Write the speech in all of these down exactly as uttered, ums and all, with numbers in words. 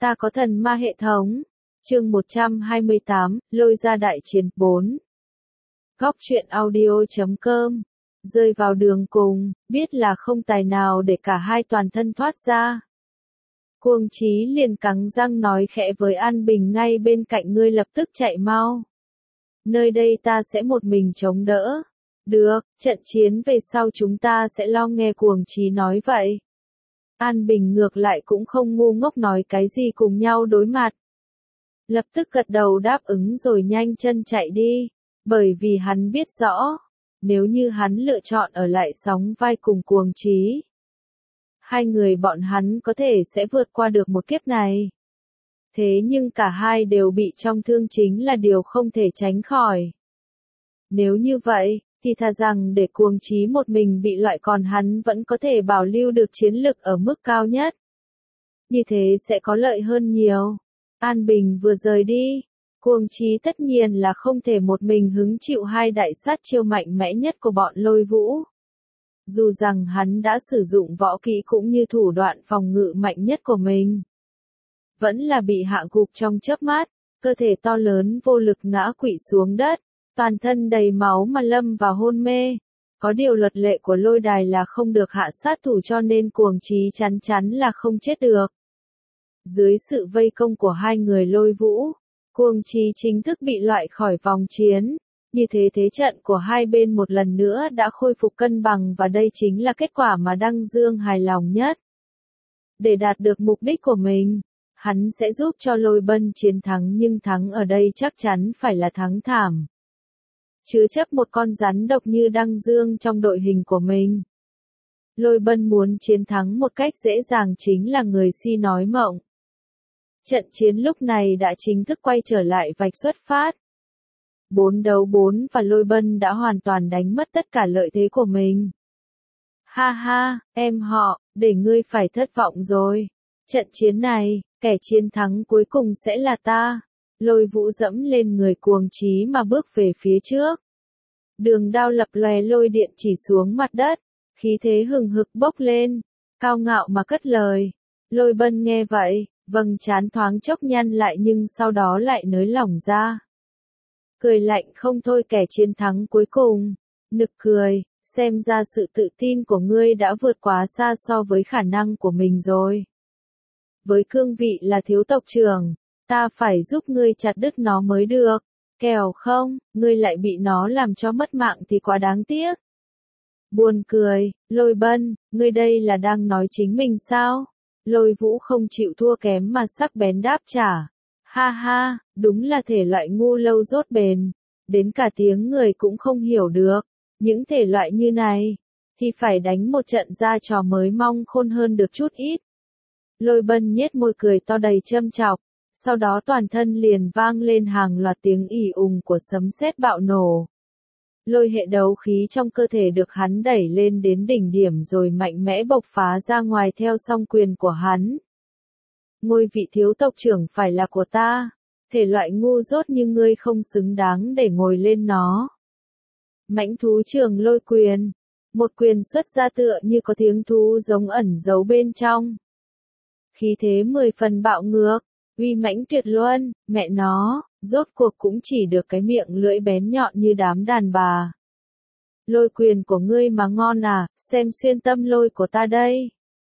Ta có thần ma hệ thống. Chương một trăm hai mươi tám, lôi ra đại chiến bốn. Góc truyện audio chấm com. Rơi vào đường cùng, biết là không tài nào để cả hai toàn thân thoát ra. Cuồng Chí liền cắn răng nói khẽ với An Bình ngay bên cạnh, ngươi lập tức chạy mau. Nơi đây ta sẽ một mình chống đỡ. Được, trận chiến về sau chúng ta sẽ lo, nghe Cuồng Chí nói vậy. An Bình ngược lại cũng không ngu ngốc nói cái gì, cùng nhau đối mặt. Lập tức gật đầu đáp ứng rồi nhanh chân chạy đi, bởi vì hắn biết rõ, nếu như hắn lựa chọn ở lại sóng vai cùng Cuồng Chí, hai người bọn hắn có thể sẽ vượt qua được một kiếp này. Thế nhưng cả hai đều bị trọng thương chính là điều không thể tránh khỏi. Nếu như vậy, thì thà rằng để Cuồng Chí một mình bị loại, còn hắn vẫn có thể bảo lưu được chiến lực ở mức cao nhất. Như thế sẽ có lợi hơn nhiều. An Bình vừa rời đi, Cuồng Chí tất nhiên là không thể một mình hứng chịu hai đại sát chiêu mạnh mẽ nhất của bọn Lôi Vũ. Dù rằng hắn đã sử dụng võ kỹ cũng như thủ đoạn phòng ngự mạnh nhất của mình, vẫn là bị hạ gục trong chớp mắt, cơ thể to lớn vô lực ngã quỵ xuống đất, toàn thân đầy máu mà lâm vào hôn mê. Có điều luật lệ của lôi đài là không được hạ sát thủ, cho nên Cuồng Chí chắn chắn là không chết được. Dưới sự vây công của hai người Lôi Vũ, Cuồng Chí chính thức bị loại khỏi vòng chiến. Như thế thế trận của hai bên một lần nữa đã khôi phục cân bằng, và đây chính là kết quả mà Đăng Dương hài lòng nhất. Để đạt được mục đích của mình, hắn sẽ giúp cho Lôi Bân chiến thắng, nhưng thắng ở đây chắc chắn phải là thắng thảm. Chứa chấp một con rắn độc như Đăng Dương trong đội hình của mình. Lôi Bân muốn chiến thắng một cách dễ dàng chính là người si nói mộng. Trận chiến lúc này đã chính thức quay trở lại vạch xuất phát. Bốn đấu bốn và Lôi Bân đã hoàn toàn đánh mất tất cả lợi thế của mình. Ha ha, em họ, để ngươi phải thất vọng rồi. Trận chiến này, kẻ chiến thắng cuối cùng sẽ là ta. Lôi Vũ dẫm lên người Cuồng Chí mà bước về phía trước. Đường đao lập lòe lôi điện chỉ xuống mặt đất, khí thế hừng hực bốc lên, cao ngạo mà cất lời. Lôi Bân nghe vậy, vầng trán thoáng chốc nhăn lại nhưng sau đó lại nới lỏng ra. Cười lạnh không thôi, kẻ chiến thắng cuối cùng. Nực cười, xem ra sự tự tin của ngươi đã vượt quá xa so với khả năng của mình rồi. Với cương vị là thiếu tộc trưởng, ta phải giúp ngươi chặt đứt nó mới được. Kẻo không, ngươi lại bị nó làm cho mất mạng thì quá đáng tiếc. Buồn cười, Lôi Bân, ngươi đây là đang nói chính mình sao? Lôi Vũ không chịu thua kém mà sắc bén đáp trả. Ha ha, đúng là thể loại ngu lâu dốt bền, đến cả tiếng người cũng không hiểu được. Những thể loại như này, thì phải đánh một trận ra trò mới mong khôn hơn được chút ít. Lôi Bân nhếch môi cười to đầy châm chọc, sau đó toàn thân liền vang lên hàng loạt tiếng ì ùng của sấm sét bạo nổ. Lôi hệ đấu khí trong cơ thể được hắn đẩy lên đến đỉnh điểm rồi mạnh mẽ bộc phá ra ngoài theo song quyền của hắn. Ngôi vị thiếu tộc trưởng phải là của ta, thể loại ngu dốt như ngươi không xứng đáng để ngồi lên nó. Mãnh thú trường lôi quyền, một quyền xuất ra tựa như có tiếng thú giống ẩn giấu bên trong. Khí thế mười phần bạo ngược, uy mãnh tuyệt luân, mẹ nó, rốt cuộc cũng chỉ được cái miệng lưỡi bén nhọn như đám đàn bà. Lôi quyền của ngươi mà ngon à, xem xuyên tâm lôi của ta đây.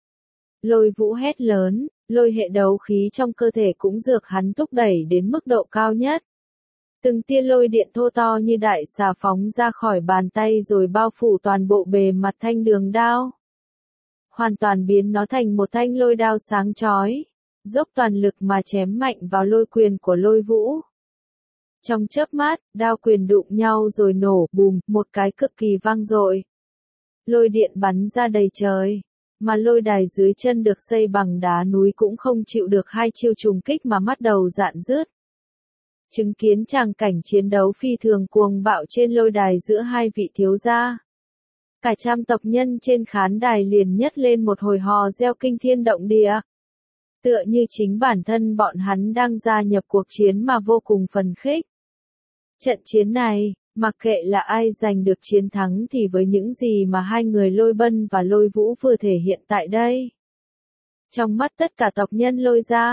Lôi Vũ hét lớn, lôi hệ đấu khí trong cơ thể cũng dược hắn thúc đẩy đến mức độ cao nhất. Từng tia lôi điện thô to như đại xà phóng ra khỏi bàn tay rồi bao phủ toàn bộ bề mặt thanh đường đao. Hoàn toàn biến nó thành một thanh lôi đao sáng chói, dốc toàn lực mà chém mạnh vào lôi quyền của Lôi Vũ. Trong chớp mắt, đao quyền đụng nhau rồi nổ bùm, một cái cực kỳ vang dội. Lôi điện bắn ra đầy trời, mà lôi đài dưới chân được xây bằng đá núi cũng không chịu được hai chiêu trùng kích mà bắt đầu rạn rứt. Chứng kiến tràng cảnh chiến đấu phi thường cuồng bạo trên lôi đài giữa hai vị thiếu gia, cả trăm tộc nhân trên khán đài liền nhấc lên một hồi hò reo kinh thiên động địa. Tựa như chính bản thân bọn hắn đang gia nhập cuộc chiến mà vô cùng phấn khích. Trận chiến này, mặc kệ là ai giành được chiến thắng thì với những gì mà hai người Lôi Bân và Lôi Vũ vừa thể hiện tại đây, trong mắt tất cả tộc nhân Lôi gia,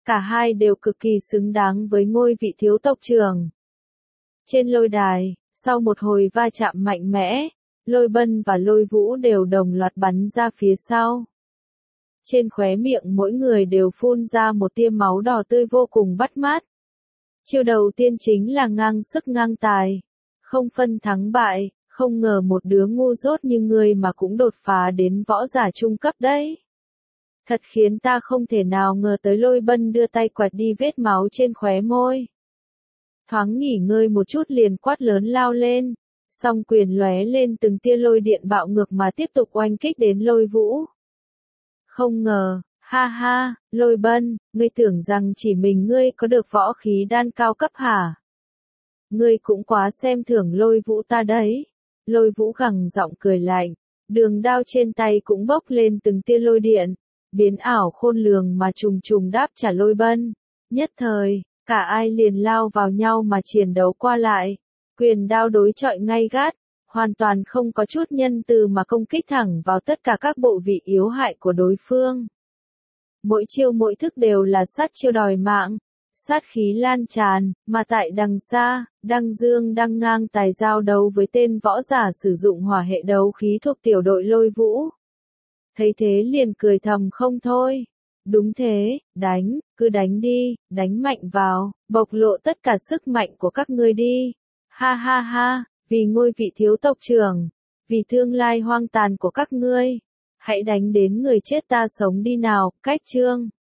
Cả hai đều cực kỳ xứng đáng với ngôi vị thiếu tộc trưởng. Trên lôi đài, sau một hồi va chạm mạnh mẽ, Lôi Bân và Lôi Vũ đều đồng loạt bắn ra phía sau. Trên khóe miệng mỗi người đều phun ra một tia máu đỏ tươi vô cùng bắt mắt. Chiêu đầu tiên chính là ngang sức ngang tài, không phân thắng bại, không ngờ một đứa ngu dốt như ngươi mà cũng đột phá đến võ giả trung cấp đấy. Thật khiến ta không thể nào ngờ tới. Lôi Bân đưa tay quạt đi vết máu trên khóe môi. Thoáng nghỉ ngơi một chút liền quát lớn lao lên, song quyền lóe lên từng tia lôi điện bạo ngược mà tiếp tục oanh kích đến Lôi Vũ. Không ngờ, ha ha, Lôi Bân, ngươi tưởng rằng chỉ mình ngươi có được võ khí đan cao cấp hả? Ngươi cũng quá xem thường Lôi Vũ ta đấy. Lôi Vũ gằn giọng cười lạnh, đường đao trên tay cũng bốc lên từng tia lôi điện, biến ảo khôn lường mà trùng trùng đáp trả Lôi Bân. Nhất thời, cả ai liền lao vào nhau mà chiến đấu qua lại, quyền đao đối chọi gay gắt, hoàn toàn không có chút nhân từ mà công kích thẳng vào tất cả các bộ vị yếu hại của đối phương. Mỗi chiêu mỗi thức đều là sát chiêu đòi mạng, sát khí lan tràn, mà tại đằng xa, Đăng Dương đang ngang tài giao đấu với tên võ giả sử dụng hỏa hệ đấu khí thuộc tiểu đội Lôi Vũ. Thấy thế liền cười thầm không thôi. Đúng thế, đánh, cứ đánh đi, đánh mạnh vào, bộc lộ tất cả sức mạnh của các ngươi đi. Ha ha ha, vì ngôi vị thiếu tộc trưởng, vì tương lai hoang tàn của các ngươi, hãy đánh đến người chết ta sống đi nào. Cách chương